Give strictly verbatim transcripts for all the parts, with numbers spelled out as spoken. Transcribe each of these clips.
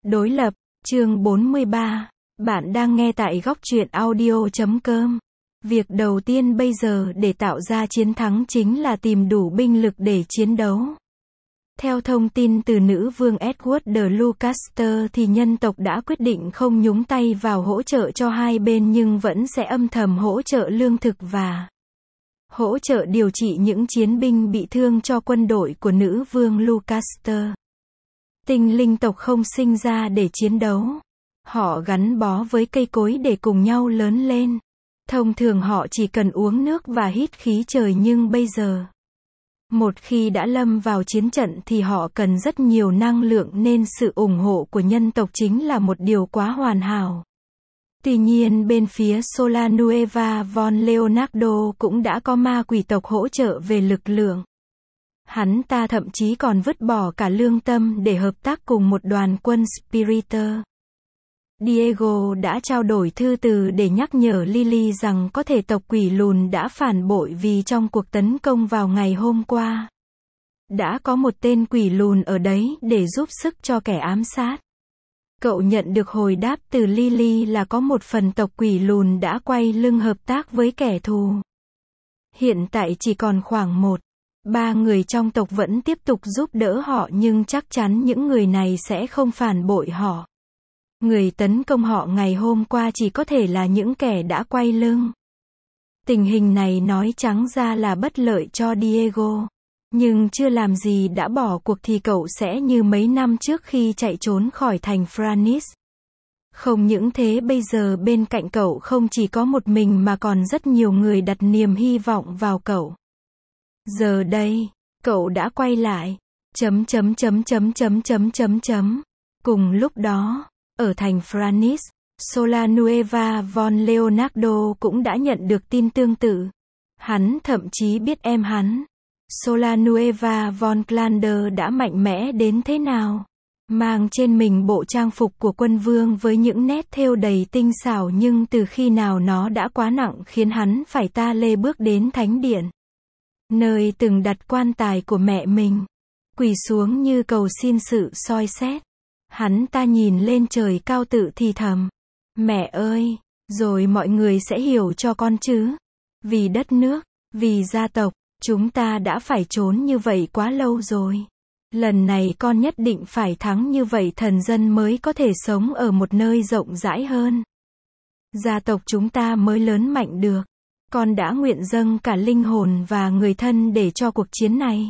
Đối lập, chương bốn mươi ba. Bạn đang nghe tại góc truyện audio chấm com. Việc đầu tiên bây giờ để tạo ra chiến thắng chính là tìm đủ binh lực để chiến đấu. Theo thông tin từ nữ vương Edward de Lancaster thì nhân tộc đã quyết định không nhúng tay vào hỗ trợ cho hai bên nhưng vẫn sẽ âm thầm hỗ trợ lương thực và hỗ trợ điều trị những chiến binh bị thương cho quân đội của nữ vương Lancaster. Tinh linh tộc không sinh ra để chiến đấu. Họ gắn bó với cây cối để cùng nhau lớn lên. Thông thường họ chỉ cần uống nước và hít khí trời nhưng bây giờ, một khi đã lâm vào chiến trận thì họ cần rất nhiều năng lượng nên sự ủng hộ của nhân tộc chính là một điều quá hoàn hảo. Tuy nhiên bên phía Solanueva von Leonardo cũng đã có ma quỷ tộc hỗ trợ về lực lượng. Hắn ta thậm chí còn vứt bỏ cả lương tâm để hợp tác cùng một đoàn quân Spiriter. Diego đã trao đổi thư từ để nhắc nhở Lily rằng có thể tộc quỷ lùn đã phản bội vì trong cuộc tấn công vào ngày hôm qua, đã có một tên quỷ lùn ở đấy để giúp sức cho kẻ ám sát. Cậu nhận được hồi đáp từ Lily là có một phần tộc quỷ lùn đã quay lưng hợp tác với kẻ thù. Hiện tại chỉ còn khoảng một, ba người trong tộc vẫn tiếp tục giúp đỡ họ nhưng chắc chắn những người này sẽ không phản bội họ. Người tấn công họ ngày hôm qua chỉ có thể là những kẻ đã quay lưng. Tình hình này nói trắng ra là bất lợi cho Diego. Nhưng chưa làm gì đã bỏ cuộc thì cậu sẽ như mấy năm trước khi chạy trốn khỏi thành Franis. Không những thế bây giờ bên cạnh cậu không chỉ có một mình mà còn rất nhiều người đặt niềm hy vọng vào cậu. Giờ đây, cậu đã quay lại. Chấm chấm chấm chấm chấm chấm chấm chấm. Cùng lúc đó, ở thành Franis, Solanueva von Leonardo cũng đã nhận được tin tương tự. Hắn thậm chí biết em hắn, Solanueva von Clander đã mạnh mẽ đến thế nào. Mang trên mình bộ trang phục của quân vương với những nét thêu đầy tinh xảo nhưng từ khi nào nó đã quá nặng khiến hắn phải ta lê bước đến thánh điện, nơi từng đặt quan tài của mẹ mình, quỳ xuống như cầu xin sự soi xét. Hắn ta nhìn lên trời cao tự thì thầm, mẹ ơi, rồi mọi người sẽ hiểu cho con chứ. Vì đất nước, vì gia tộc, chúng ta đã phải trốn như vậy quá lâu rồi. Lần này con nhất định phải thắng như vậy thần dân mới có thể sống ở một nơi rộng rãi hơn. Gia tộc chúng ta mới lớn mạnh được. Con đã nguyện dâng cả linh hồn và người thân để cho cuộc chiến này.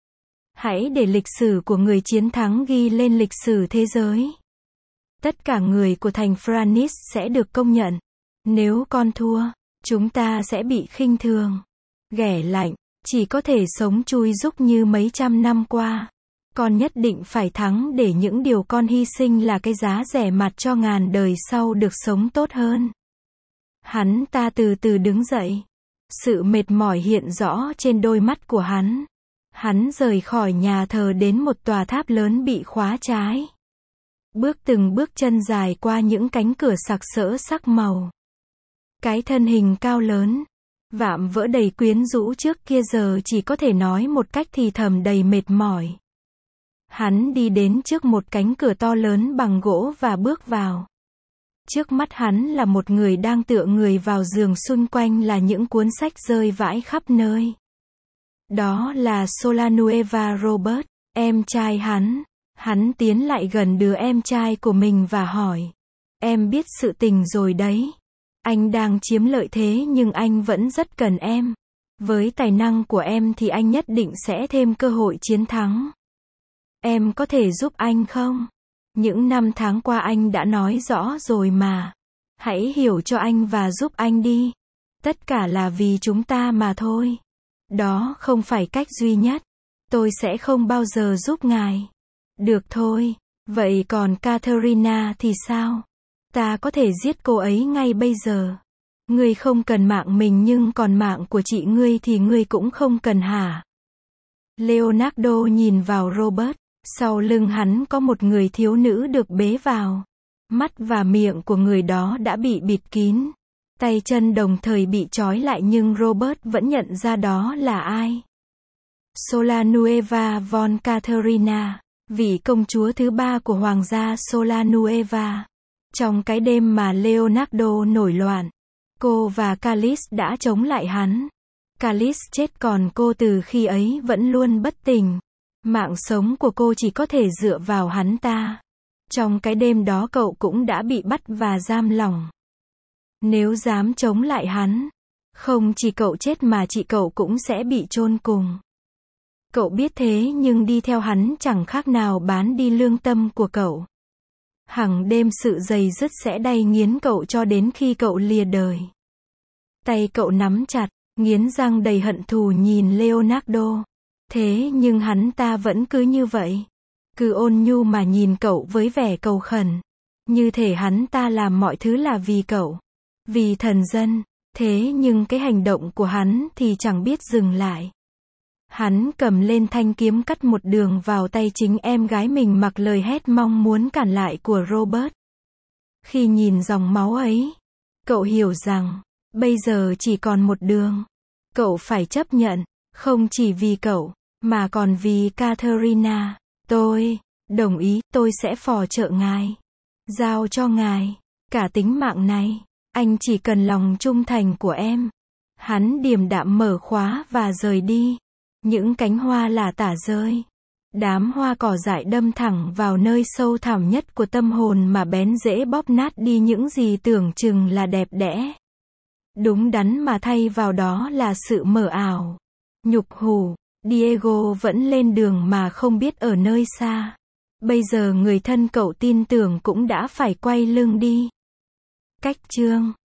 Hãy để lịch sử của người chiến thắng ghi lên lịch sử thế giới. Tất cả người của thành Franis sẽ được công nhận. Nếu con thua, chúng ta sẽ bị khinh thường, ghẻ lạnh, chỉ có thể sống chui rúc như mấy trăm năm qua. Con nhất định phải thắng để những điều con hy sinh là cái giá rẻ mạt cho ngàn đời sau được sống tốt hơn. Hắn ta từ từ đứng dậy. Sự mệt mỏi hiện rõ trên đôi mắt của hắn. Hắn rời khỏi nhà thờ đến một tòa tháp lớn bị khóa trái. Bước từng bước chân dài qua những cánh cửa sặc sỡ sắc màu. Cái thân hình cao lớn, vạm vỡ đầy quyến rũ trước kia giờ chỉ có thể nói một cách thì thầm đầy mệt mỏi. Hắn đi đến trước một cánh cửa to lớn bằng gỗ và bước vào. Trước mắt hắn là một người đang tựa người vào giường, xung quanh là những cuốn sách rơi vãi khắp nơi. Đó là Solanueva Robert, em trai hắn. Hắn tiến lại gần đứa em trai của mình và hỏi, em biết sự tình rồi đấy. Anh đang chiếm lợi thế nhưng anh vẫn rất cần em. Với tài năng của em thì anh nhất định sẽ thêm cơ hội chiến thắng. Em có thể giúp anh không? Những năm tháng qua anh đã nói rõ rồi mà. Hãy hiểu cho anh và giúp anh đi. Tất cả là vì chúng ta mà thôi. Đó không phải cách duy nhất. Tôi sẽ không bao giờ giúp ngài. Được thôi. Vậy còn Katharina thì sao? Ta có thể giết cô ấy ngay bây giờ. Ngươi không cần mạng mình nhưng còn mạng của chị ngươi thì ngươi cũng không cần hả? Leonardo nhìn vào Robert. Sau lưng hắn có một người thiếu nữ được bế vào. Mắt và miệng của người đó đã bị bịt kín. Tay chân đồng thời bị trói lại nhưng Robert vẫn nhận ra đó là ai. Solanueva von Katharina. vị công chúa thứ ba của hoàng gia Solanueva. Trong cái đêm mà Leonardo nổi loạn, cô và Callis đã chống lại hắn. Callis chết còn cô từ khi ấy vẫn luôn bất tỉnh. Mạng sống của cô chỉ có thể dựa vào hắn ta. Trong cái đêm đó cậu cũng đã bị bắt và giam lỏng. Nếu dám chống lại hắn, không chỉ cậu chết mà chị cậu cũng sẽ bị chôn cùng. Cậu biết thế nhưng đi theo hắn chẳng khác nào bán đi lương tâm của cậu. Hằng đêm sự dày dứt sẽ đay nghiến cậu cho đến khi cậu lìa đời. Tay cậu nắm chặt, nghiến răng đầy hận thù nhìn Leonardo. Thế nhưng hắn ta vẫn cứ như vậy. Cứ ôn nhu mà nhìn cậu với vẻ cầu khẩn. Như thể hắn ta làm mọi thứ là vì cậu. Vì thần dân. Thế nhưng cái hành động của hắn thì chẳng biết dừng lại. Hắn cầm lên thanh kiếm cắt một đường vào tay chính em gái mình mặc lời hét mong muốn cản lại của Robert. Khi nhìn dòng máu ấy, cậu hiểu rằng, bây giờ chỉ còn một đường. Cậu phải chấp nhận, không chỉ vì cậu, mà còn vì Katharina. Tôi, đồng ý, tôi sẽ phò trợ ngài. Giao cho ngài, cả tính mạng này. Anh chỉ cần lòng trung thành của em. Hắn điềm đạm mở khóa và rời đi. Những cánh hoa lả tả rơi. Đám hoa cỏ dại đâm thẳng vào nơi sâu thẳm nhất của tâm hồn mà bén rễ bóp nát đi những gì tưởng chừng là đẹp đẽ. Đúng đắn mà thay vào đó là sự mờ ảo. Nhục hù. Diego vẫn lên đường mà không biết ở nơi xa. Bây giờ người thân cậu tin tưởng cũng đã phải quay lưng đi. Cách chương